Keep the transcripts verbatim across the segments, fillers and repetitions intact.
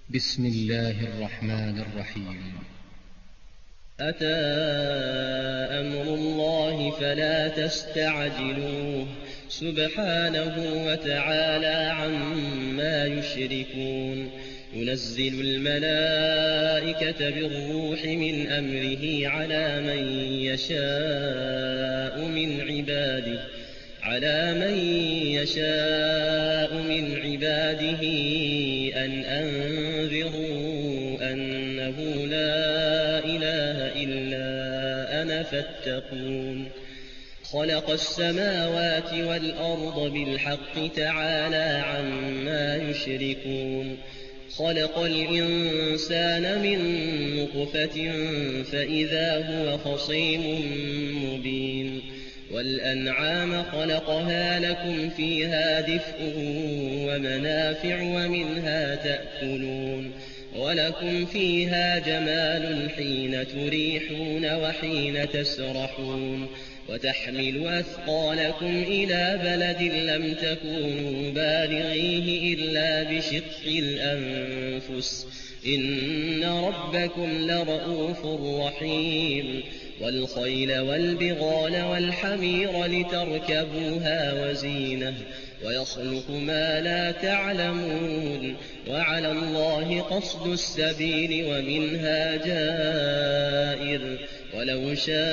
بسم الله الرحمن الرحيم. أتى أمر الله فلا تستعجلوه سبحانه وتعالى عما يشركون. ينزل الملائكة بالروح من أمره على من يشاء من عباده على من يشاء من عباده أن أنذروا أنه لا إله إلا أنا فاتقون. خلق السماوات والأرض بالحق تعالى عما يشركون. خلق الإنسان من نطفة فإذا هو خصيم مبين. والأنعام خلقها لكم فيها دفء ومنافع ومنها تأكلون ولكم فيها جمال حين تريحون وحين تسرحون وتحمل أثقالكم إلى بلد لم تكونوا بالغيه إلا بشق الأنفس إن ربكم لرءوف رحيم. والخيل والبغال والحمير لتركبوها وزينة ويخلق ما لا تعلمون وعلى الله قصد السبيل ومنها جائر ولو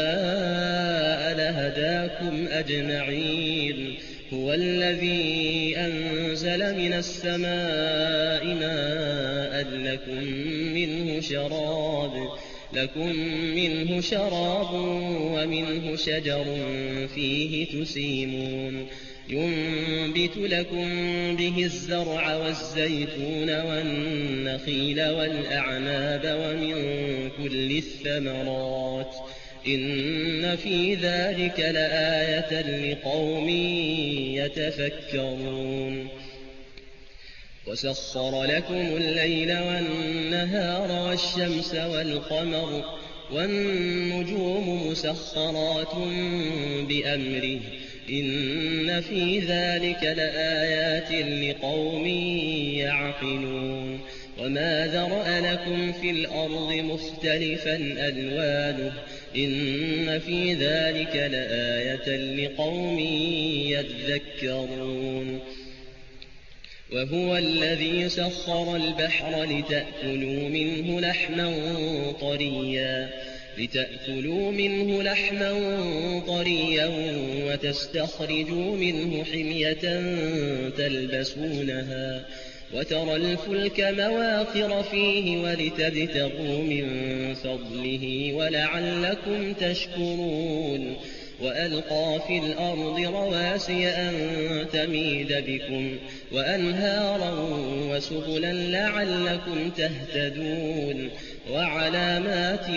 شاء لهداكم أجمعين. هو الذي أنزل من السماء ماء لكم منه شراب لكم منه شراب ومنه شجر فيه تسيمون. ينبت لكم به الزرع والزيتون والنخيل والأعناب ومن كل الثمرات إن في ذلك لآية لقوم يتفكرون. وسخر لكم الليل والنهار والشمس والقمر والنجوم مسخرات بأمره إن في ذلك لآيات لقوم يعقلون. وما ذرأ لكم في الأرض مختلفا ألوانه إن في ذلك لآية لقوم يذكرون. وهو الذي سخر البحر لتأكلوا منه لحما طريا لتأكلوا منه لحما طريا وتستخرجوا منه حمية تلبسونها وترى الفلك مواخر فيه ولتبتغوا من فضله ولعلكم تشكرون. وألقى في الأرض رواسي أن تميد بكم وأنهارا وسبلا لعلكم تهتدون وعلامات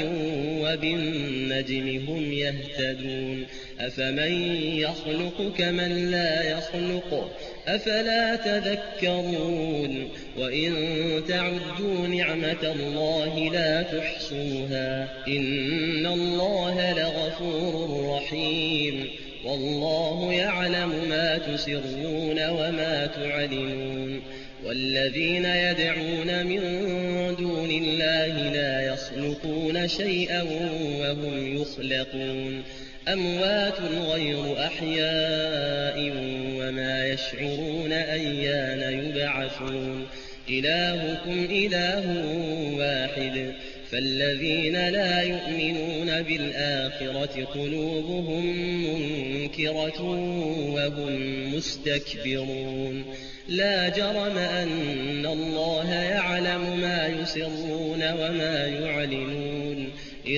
وبالنجم هم يهتدون. أفمن يخلق كمن لا يخلق أفلا تذكرون. وإن تعدوا نعمة الله لا تحصوها إن الله لغفور رحيم. والله يعلم ما تسرون وما تعلنون. والذين يدعون من دون الله لا يخلقون شيئا وهم يخلقون أموات غير أحياء وما يشعرون أيان يبعثون. إلهكم إله واحد فالذين لا يؤمنون بالآخرة قلوبهم منكرة وهم مستكبرون. لا جرم أن الله يعلم ما يسرون وما يعلنون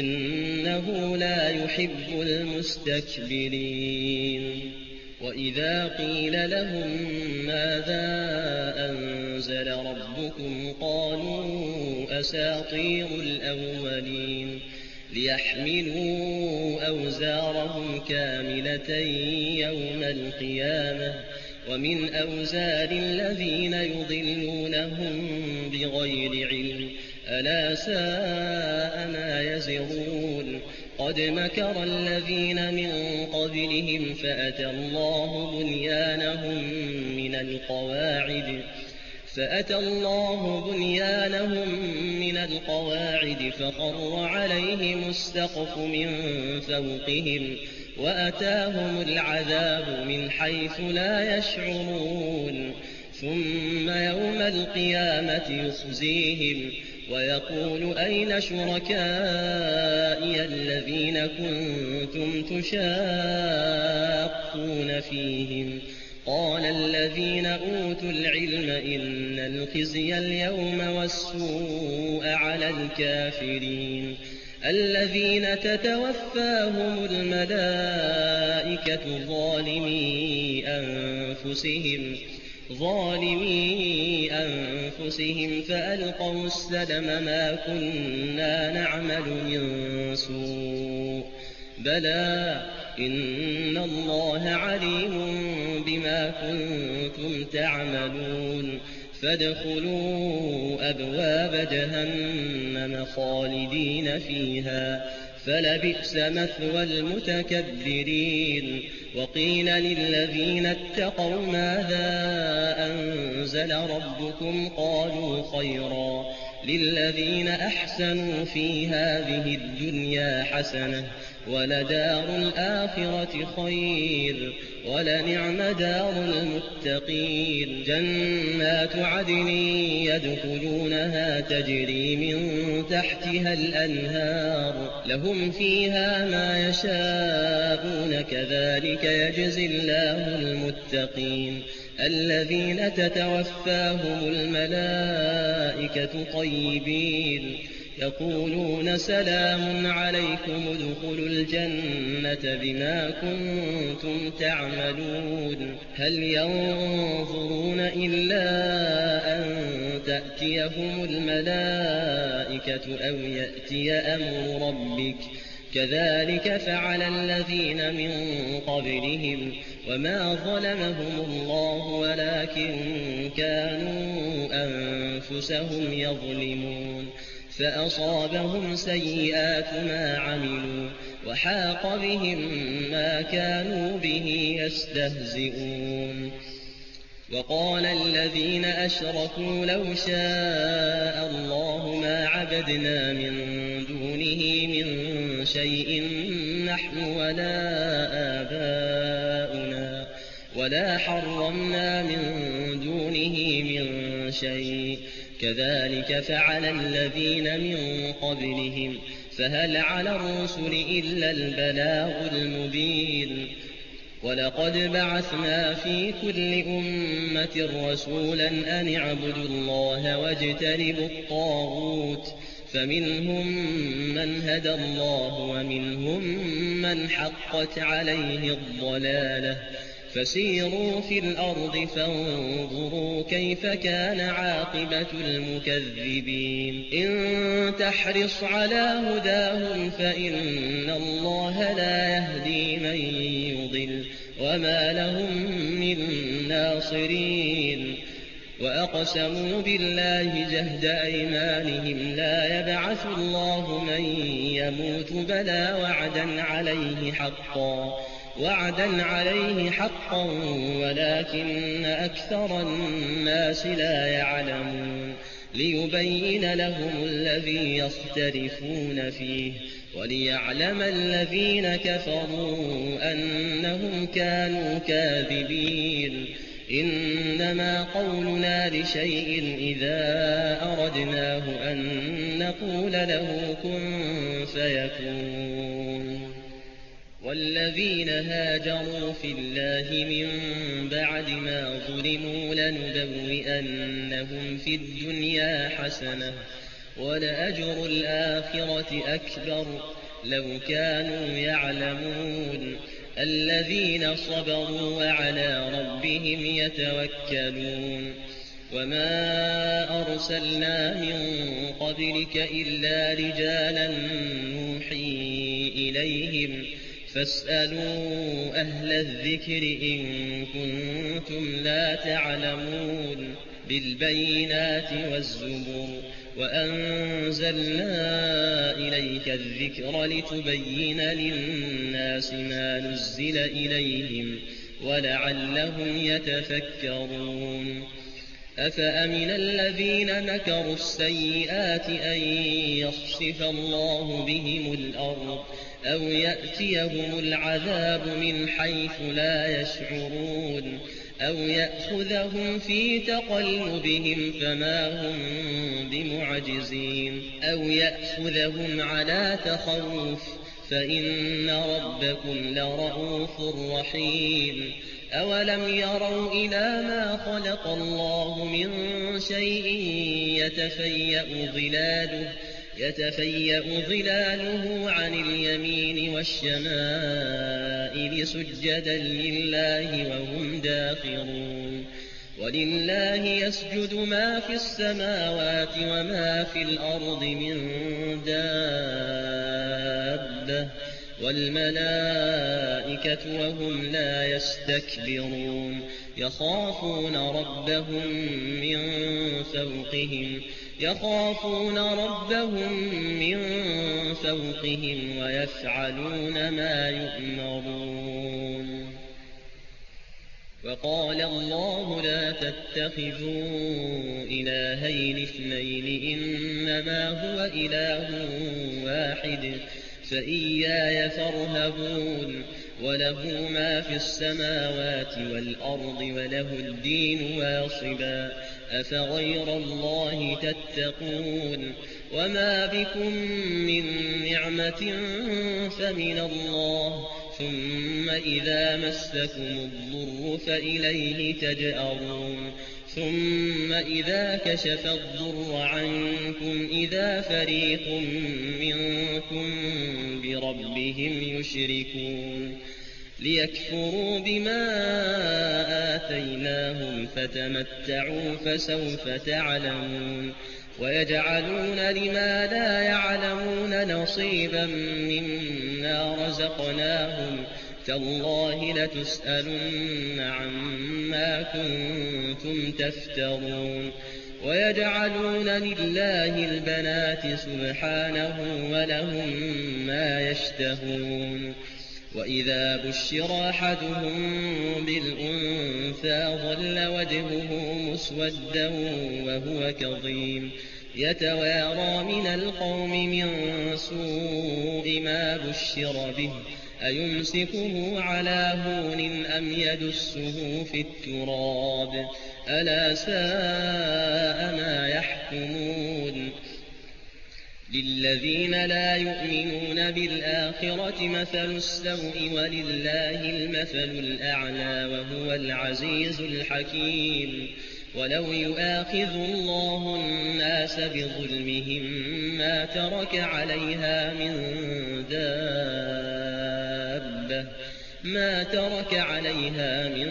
إنه لا يحب المستكبرين. وإذا قيل لهم ماذا أنزل ربكم قالوا أساطير الأولين ليحملوا أوزارهم كاملة يوم القيامة ومن أوزار الذين يضلونهم بغير علم ألا ساء ما يزرون. قد مكر الذين من قبلهم فأتى الله بنيانهم من القواعد فأتى الله بنيانهم من القواعد فخر عليهم السقف من فوقهم وأتاهم العذاب من حيث لا يشعرون ثم يوم القيامة يخزيهم ويقول أين شركائي الذين كنتم تشاقون فيهم قال الذين أوتوا العلم إن الخزي اليوم والسوء على الكافرين الذين تتوفاهم الملائكة ظالمي أنفسهم ظالمي أنفسهم فألقوا السلم ما كنا نعمل من سوء بلى إن الله عليم بما كنتم تعملون فادخلوا أبواب جهنم خالدين فيها فلبئس مثوى المتكبرين وقيل للذين اتقوا ماذا أنزل ربكم قالوا خيرا للذين أحسنوا في هذه الدنيا حسنة ولدار الآخرة خير ولنعم دار المتقين جنات عدن يدخلونها تجري من تحتها الأنهار لهم فيها ما يشاءون كذلك يجزي الله المتقين الذين تتوفاهم الملائكة طيبين يقولون سلام عليكم ادخلوا الجنة بما كنتم تعملون هل ينظرون إلا أن تأتيهم الملائكة أو يأتي أمر ربك كذلك فعل الذين من قبلهم وما ظلمهم الله ولكن كانوا أنفسهم يظلمون فأصابهم سيئات ما عملوا وحاق بهم ما كانوا به يستهزئون وقال الذين أشركوا لو شاء الله ما عبدنا من دونه من شيء نحن ولا آباؤنا ولا حرمنا من دونه من شيء كذلك فعل الذين من قبلهم فهل على الرسل إلا البلاغ المبين ولقد بعثنا في كل أمة رسولا أن اعبدوا الله واجتنبوا الطاغوت فمنهم من هدى الله ومنهم من حقت عليه الضلالة فسيروا في الأرض فانظروا كيف كان عاقبة المكذبين إن تحرص على هداهم فإن الله لا يهدي من يضل وما لهم من ناصرين وأقسموا بالله جهد أيمانهم لا يبعث الله من يموت بلى وعدا عليه حقا وعدا عليه حقا ولكن أكثر الناس لا يعلمون ليبين لهم الذي يختلفون فيه وليعلم الذين كفروا أنهم كانوا كاذبين إنما قولنا لشيء إذا أردناه أن نقول له كن فيكون والذين هاجروا في الله من بعد ما ظلموا لنبوئنهم في الدنيا حسنة ولأجر الآخرة أكبر لو كانوا يعلمون الذين صبروا وعلى ربهم يتوكلون وما أرسلنا من قبلك إلا رجالا نوحي إليهم فاسألوا أهل الذكر إن كنتم لا تعلمون بالبينات والزبر وأنزلنا إليك الذكر لتبين للناس ما نزل إليهم ولعلهم يتفكرون أفأمن الذين مكروا السيئات أن يخسف الله بهم الأرض أو يأتيهم العذاب من حيث لا يشعرون أو يأخذهم في تقلبهم فما هم بمعجزين أو يأخذهم على تخوف فإن ربكم لرءوف رحيم أولم يروا إلى ما خلق الله من شيء يتفيأ ظلاله يتفيأ ظلاله عن اليمين والشمائل سجدا لله وهم داخرون ولله يسجد ما في السماوات وما في الأرض من دابة والملائكة وهم لا يستكبرون يخافون ربهم من فوقهم يخافون ربهم من فوقهم ويفعلون ما يؤمرون وقال الله لا تتخذوا إلهين اثنين إنما هو إله واحد فإياي فارهبون وله ما في السماوات والأرض وله الدين واصبا أفغير الله تتقون وما بكم من نعمة فمن الله ثم إذا مسكم الضر فإليه تجأرون ثم إذا كشف الضر عنكم إذا فريق منكم بربهم يشركون ليكفروا بما آتيناهم فتمتعوا فسوف تعلمون ويجعلون لما لا يعلمون نصيبا مما رزقناهم تالله لتسألن عما كنتم تفترون ويجعلون لله البنات سبحانه ولهم ما يشتهون وإذا بشر أحدهم بالأنثى ظل وجهه مسودا وهو كظيم يتوارى من القوم من سوء ما بشر به أيمسكه على هون أم يدسه في التراب ألا ساء ما يحكمون للذين لا يؤمنون بالآخرة مثل السوء ولله المثل الأعلى وهو العزيز الحكيم ولو يؤاخذ الله الناس بظلمهم ما ترك عليها من دابة ما ترك عليها من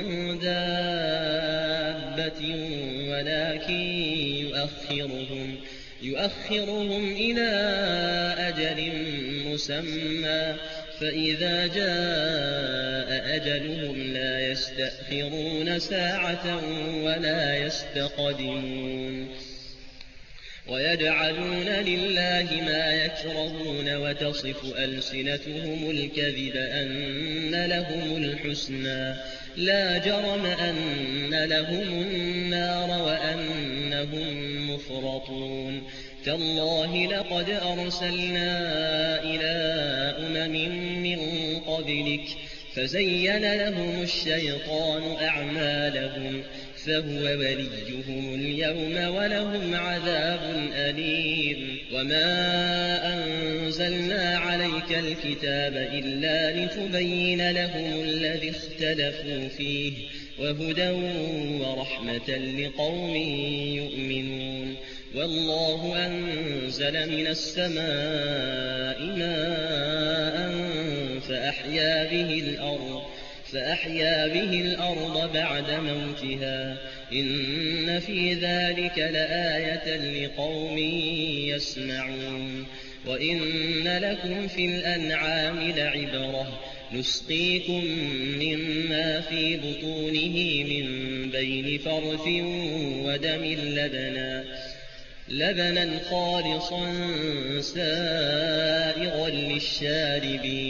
دابة ولكن يؤخرهم يؤخرهم إلى أجل مسمى فإذا جاء أجلهم لا يستأخرون ساعة ولا يستقدمون ويجعلون لله ما يكرهون وتصف ألسنتهم الكذب أن لهم الحسنى لا جرم أن لهم النار وأنهم مفرطون تالله لقد أرسلنا إلى أمم من قبلك فزين لهم الشيطان أعمالهم فهو وليهم اليوم ولهم عذاب أليم وما أنزلنا عليك الكتاب إلا لتبين لهم الذي اختلفوا فيه وهدى ورحمة لقوم يؤمنون والله أنزل من السماء ماء فأحيا به الأرض فأحيا به الأرض بعد موتها إن في ذلك لآية لقوم يسمعون وإن لكم في الأنعام لعبرة نسقيكم مما في بطونه من بين فرث ودم لبنا لبنا خالصا سائغا للشاربين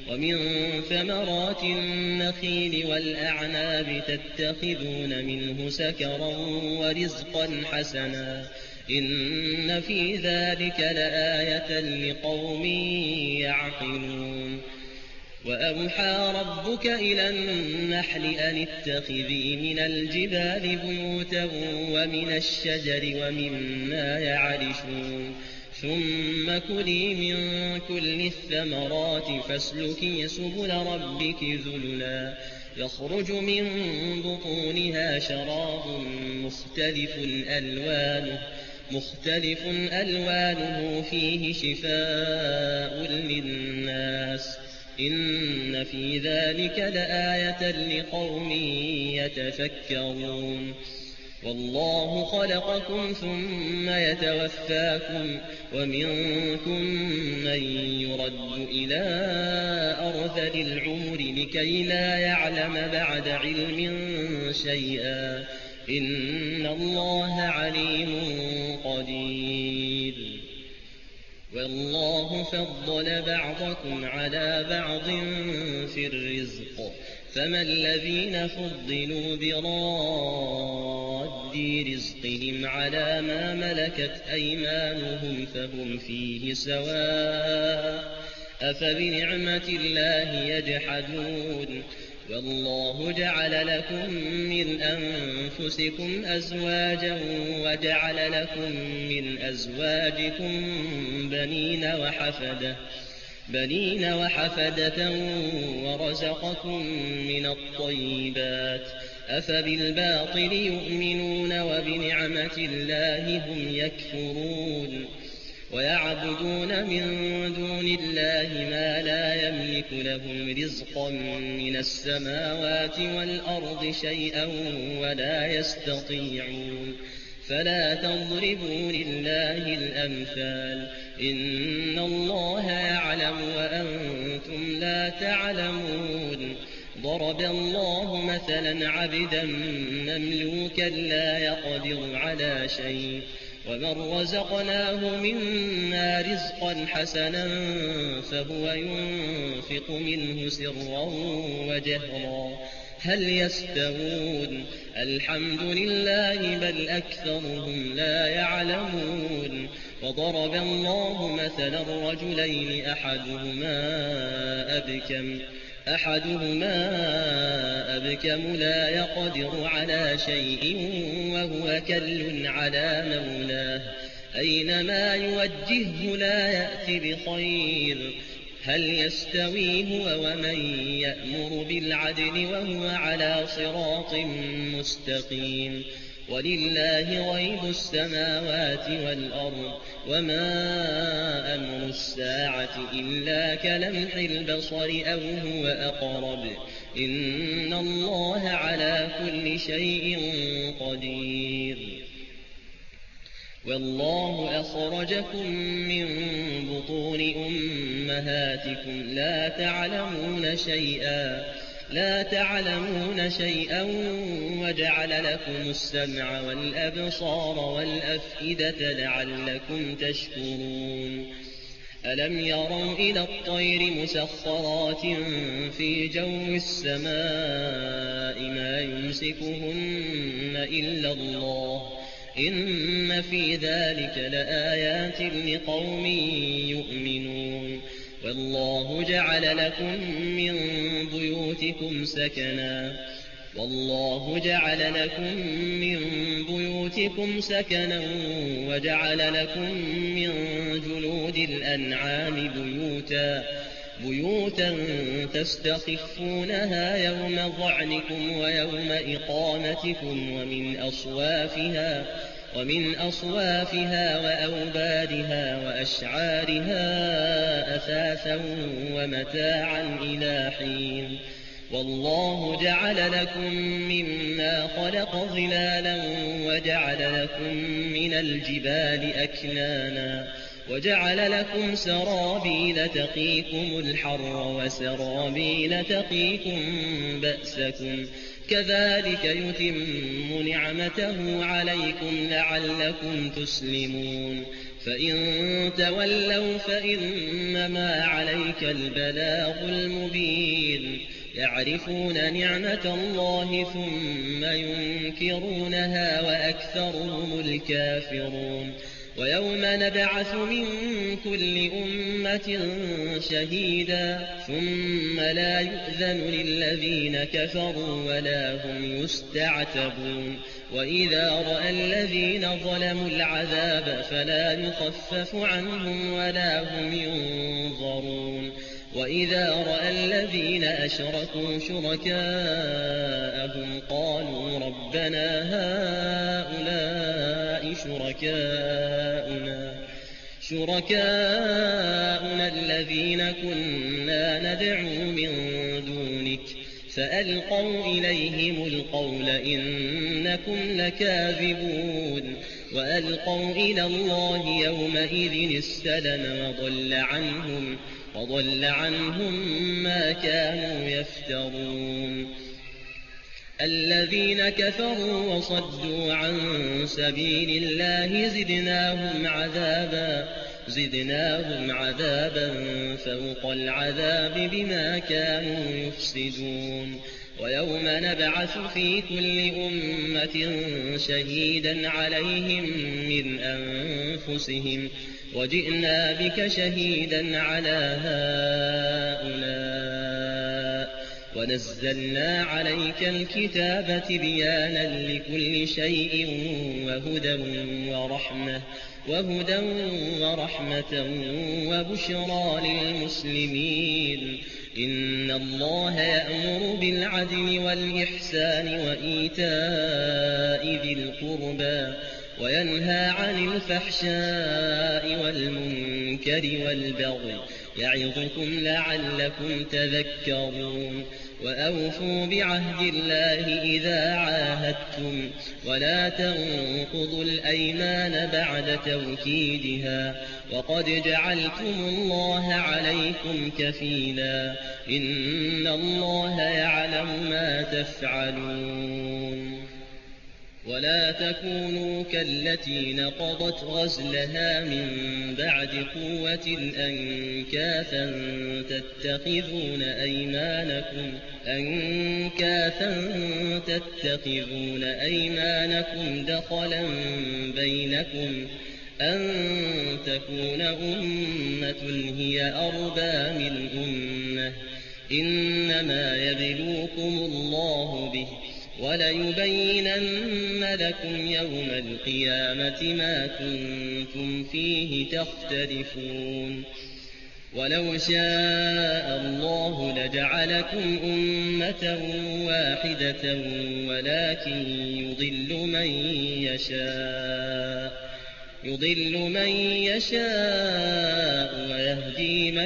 ومن ثمرات النخيل والأعناب تتخذون منه سكرا ورزقا حسنا إن في ذلك لآية لقوم يعقلون وأوحى ربك إلى النحل أن اتخذي من الجبال بيوتا ومن الشجر ومما يعرشون ثم كلي من كل الثمرات فاسلكي سبل ربك ذللا يخرج من بطونها شراب مختلف ألوانه مختلف ألوانه فيه شفاء للناس إن في ذلك لآية لقوم يتفكرون والله خلقكم ثم يتوفاكم ومنكم من يرد إلى أرذل العمر لكي لا يعلم بعد علم شيئا إن الله عليم قدير والله فضل بعضكم على بعض في الرزق فما الذين فضلوا براد رزقهم على ما ملكت أيمانهم فهم فيه سواء أفبنعمة الله يجحدون والله جعل لكم من أنفسكم أزواجا وجعل لكم من أزواجكم بنين وحفدة بنين وحفدة ورزقكم من الطيبات أفبالباطل يؤمنون وبنعمة الله هم يكفرون ويعبدون من دون الله ما لا يملك لهم رزقا من السماوات والأرض شيئا ولا يستطيعون فلا تضربوا لله الأمثال إن الله يعلم وأنتم لا تعلمون ضرب الله مثلا عبدا مملوكا لا يقدر على شيء ومن رزقناه منا رزقا حسنا فهو ينفق منه سرا وجهرا هل يستوون الحمد لله بل أكثرهم لا يعلمون وضرب الله مثلا رجلين أحدهما أبكم أحدهما أبكم لا يقدر على شيء وهو كل على مولاه أينما يوجهه لا يأتي بخير هل يستوي هو ومن يأمر بالعدل وهو على صراط مستقيم ولله غيب السماوات والأرض وما أمر الساعة إلا كلمح البصر أو هو أقرب إن الله على كل شيء قدير والله أخرجكم من بطون أمهاتكم لا تعلمون شيئا لا تعلمون شيئا وجعل لكم السمع والأبصار والأفئدة لعلكم تشكرون ألم يروا إلى الطير مسخرات في جو السماء ما يمسكهن إلا الله إن في ذلك لآيات لقوم يؤمنون والله جعل لكم من بيوتكم سكنا والله جعل لكم من بيوتكم سكنا وجعل لكم من جلود الأنعام بيوتا بيوتا تستخفونها يوم ظعنكم ويوم إقامتكم ومن أصوافها ومن أصوافها وأوبارها وأشعارها أثاثا ومتاعا إلى حين والله جعل لكم مما خلق ظلالا وجعل لكم من الجبال أكنانا وجعل لكم سرابيل تقيكم الحر وسرابيل تقيكم بأسكم كذلك يتم نعمته عليكم لعلكم تسلمون فإن تولوا فإنما عليك البلاغ المبين يعرفون نعمة الله ثم ينكرونها وأكثرهم الكافرون ويوم نبعث من كل أمة شهيدا ثم لا يؤذن للذين كفروا ولا هم يستعتبون وإذا رأى الذين ظلموا العذاب فلا يخفف عنهم ولا هم ينظرون وإذا رأى الذين أشركوا شركاءهم قالوا ربنا هؤلاء شركاؤنا شركاؤنا الذين كنا ندعو من دونك فألقوا إليهم القول إنكم لكاذبون وألقوا إلى الله يومئذ السلم وضل عنهم وضل عنهم ما كانوا يفترون الذين كفروا وصدوا عن سبيل الله زدناهم عذابا زدناهم عذابا فوق العذاب بما كانوا يفسدون ويوم نبعث في كل أمة شهيدا عليهم من أنفسهم وجئنا بك شهيدا على هؤلاء ونزلنا عليك الكتاب تبيانا لكل شيء وهدى ورحمة وهدى ورحمة وبشرى للمسلمين إن الله يأمر بالعدل والإحسان وإيتاء ذي القربى وينهى عن الفحشاء والمنكر والبغي يعظكم لعلكم تذكرون وأوفوا بعهد الله إذا عاهدتم ولا تنقضوا الأيمان بعد توكيدها وقد جعلتم الله عليكم كفيلا إن الله يعلم ما تفعلون ولا تكونوا كالتي نقضت غزلها من بعد قوة أنكاثا تتخذون أيمانكم أنكاثا تتخذون أيمانكم دخلا بينكم أن تكون أمة هي أربى من أمة إنما يبلوكم الله به وليبينن لكم يوم القيامة ما كنتم فيه تختلفون ولو شاء الله لجعلكم أمة واحدة ولكن يضل من يشاء يضل من يشاء ويهدي من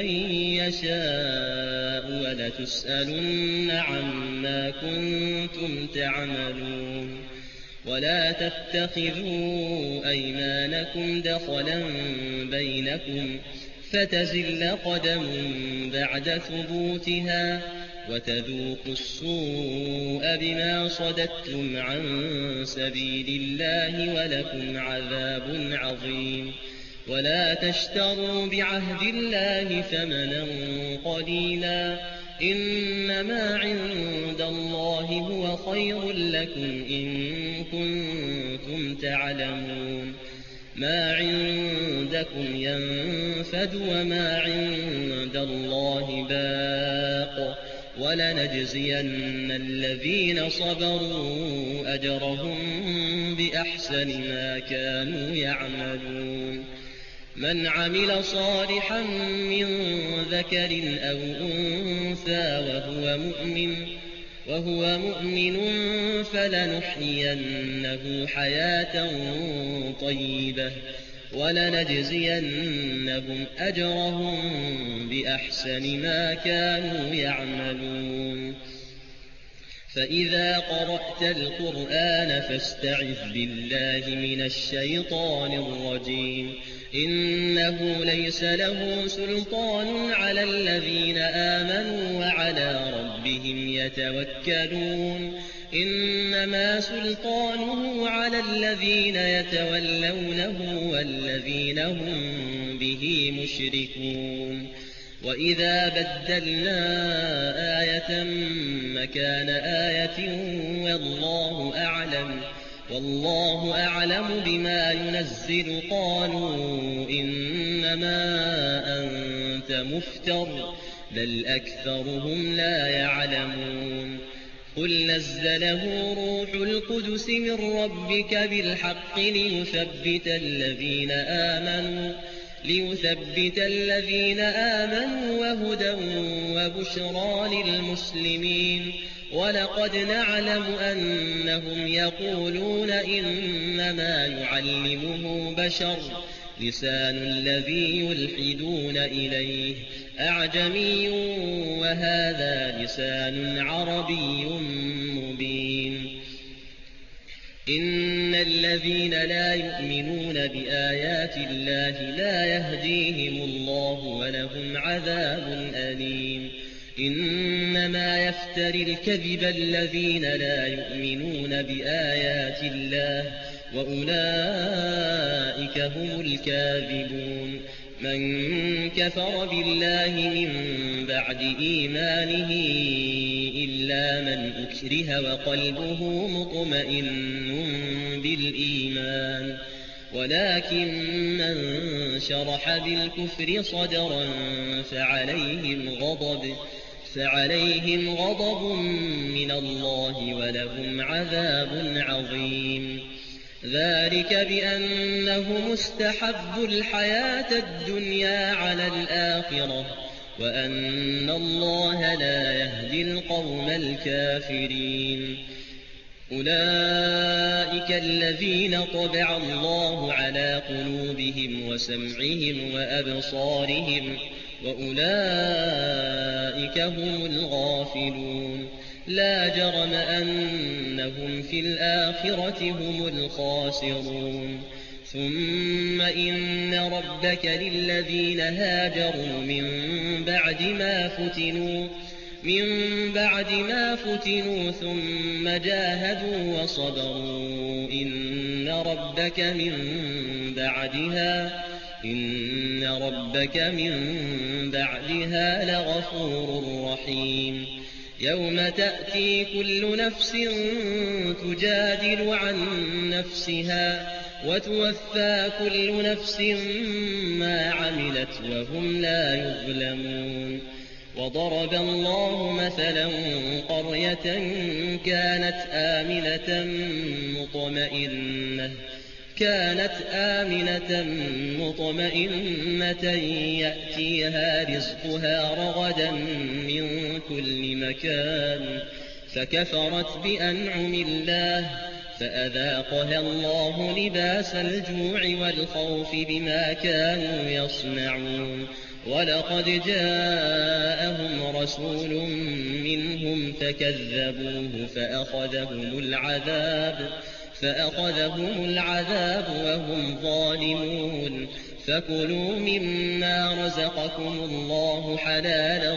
يشاء ولتسألن عما كنتم تعملون ولا تتخذوا أيمانكم دخلا بينكم فتزل قدم بعد ثبوتها وتذوقوا السوء بما صددتم عن سبيل الله ولكم عذاب عظيم ولا تشتروا بعهد الله ثمنا قليلا إنما عند الله هو خير لكم إن كنتم تعلمون ما عندكم ينفد وما عند الله باق ولنجزين الذين صبروا أجرهم بأحسن ما كانوا يعملون من عمل صالحا من ذكر أو أنثى وهو مؤمن وهو مؤمن فلنحيينه حياة طيبة ولنجزينهم أجرهم بأحسن ما كانوا يعملون فإذا قرأت القرآن فاستعذ بالله من الشيطان الرجيم إنه ليس له سلطان على الذين آمنوا وعلى ربهم يتوكلون إنما سلطانه على الذين يتولونه والذين هم به مشركون وإذا بدلنا آية مكان آية والله أعلم والله أعلم بما ينزل قالوا إنما أنت مفتر بل أكثرهم لا يعلمون قل نزله روح القدس من ربك بالحق ليثبت الذين آمنوا ليثبت الذين آمنوا وهدى وبشرى للمسلمين ولقد نعلم أنهم يقولون إنما يعلمه بشر لسان الذي يلحدون إليه أعجمي وهذا لسان عربي مبين إن الذين لا يؤمنون بآيات الله لا يهديهم الله ولهم عذاب أليم إنما يفتري الكذب الذين لا يؤمنون بآيات الله وأولئك هم الكاذبون من كفر بالله من بعد إيمانه إلا من أكره وقلبه مطمئن بالإيمان ولكن من شرح بالكفر صدرا فعليهم غضب فعليهم غضب من الله ولهم عذاب عظيم ذلك بأنهم استحبوا الحياة الدنيا على الآخرة وأن الله لا يهدي القوم الكافرين أولئك الذين طبع الله على قلوبهم وسمعهم وأبصارهم وأولئك هم الغافلون لا جرم أنهم في الآخرة هم الخاسرون ثم إن ربك للذين هاجروا من بعد ما فتنوا من بعد ما فتنوا ثم جاهدوا وصبروا إن ربك من بعدها إن ربك من بعدها لغفور رحيم يوم تأتي كل نفس تجادل عن نفسها وتوفى كل نفس ما عملت وهم لا يظلمون وضرب الله مثلا قرية كانت آمنة مطمئنة كانت آمنة مطمئنة يأتيها رزقها رغدا من كل مكان فكفرت بأنعم الله فأذاقها الله لباس الجوع والخوف بما كانوا يصنعون ولقد جاءهم رسول منهم فكذبوه فأخذهم العذاب فأخذهم العذاب وهم ظالمون فكلوا مما رزقكم الله حلالا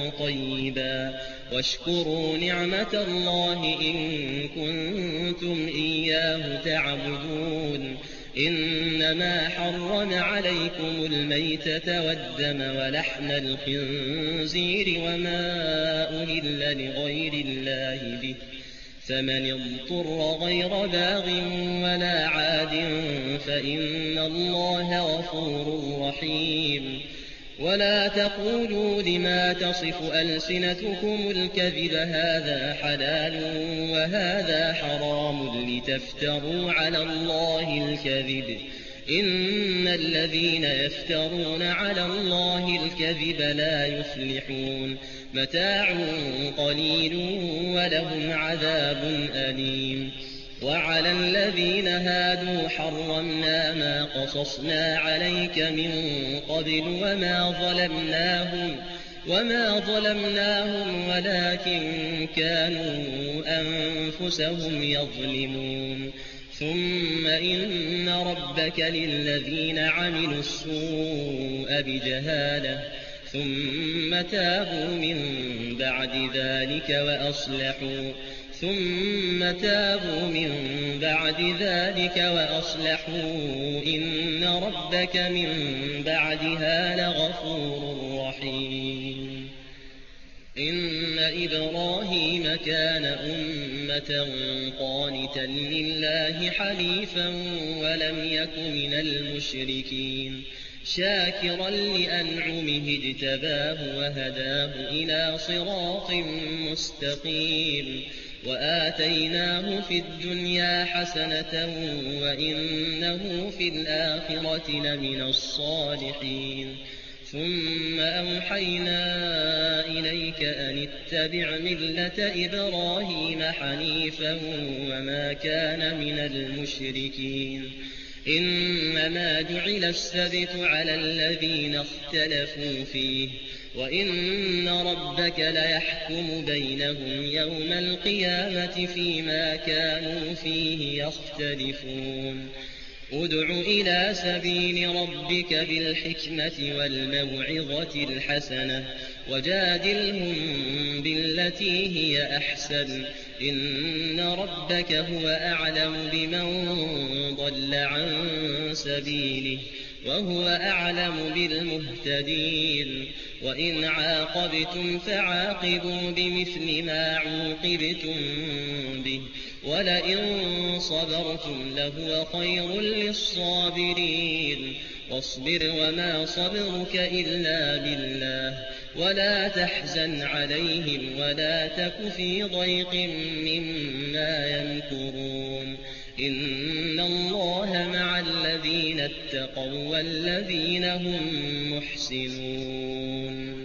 طيبا واشكروا نعمة الله إن كنتم إياه تعبدون إنما حرم عليكم الميتة والدم ولحم الخنزير وما أهل لغير الله به فمن اضطر غير باغ ولا عاد فإن الله غفور رحيم ولا تقولوا لما تصف ألسنتكم الكذب هذا حلال وهذا حرام لتفتروا على الله الكذب إن الذين يفترون على الله الكذب لا يفلحون متاع قليل ولهم عذاب أليم وعلى الذين هادوا حرمنا ما قصصنا عليك من قبل وما ظلمناهم وما ظلمناهم ولكن كانوا أنفسهم يظلمون ثم إن ربك للذين عملوا السوء بجهالة ثم تابوا من بعد ذلك وأصلحوا ثم تابوا من بعد ذلك وأصلحوا إن ربك من بعدها لغفور رحيم إن إبراهيم كان أمة قانتا لله حنيفا ولم يك من المشركين شاكرا لأنعمه اجتباه وهداه إلى صراط مستقيم وآتيناه في الدنيا حسنة وإنه في الآخرة لمن الصالحين ثم أوحينا إليك أن اتبع ملة إبراهيم حنيفا وما كان من المشركين إنما جعل السبت على الذين اختلفوا فيه وإن ربك ليحكم بينهم يوم القيامة فيما كانوا فيه يختلفون ادع إلى سبيل ربك بالحكمة والموعظة الحسنة وجادلهم بالتي هي أحسن إن ربك هو أعلم بمن ضل عن سبيله وهو أعلم بالمهتدين وإن عاقبتم فعاقبوا بمثل ما عوقبتم به ولئن صبرتم لهو خير للصابرين واصبر وما صبرك إلا بالله ولا تحزن عليهم ولا تك في ضيق مما يمكرون إن الله مع الذين اتقوا والذين هم محسنون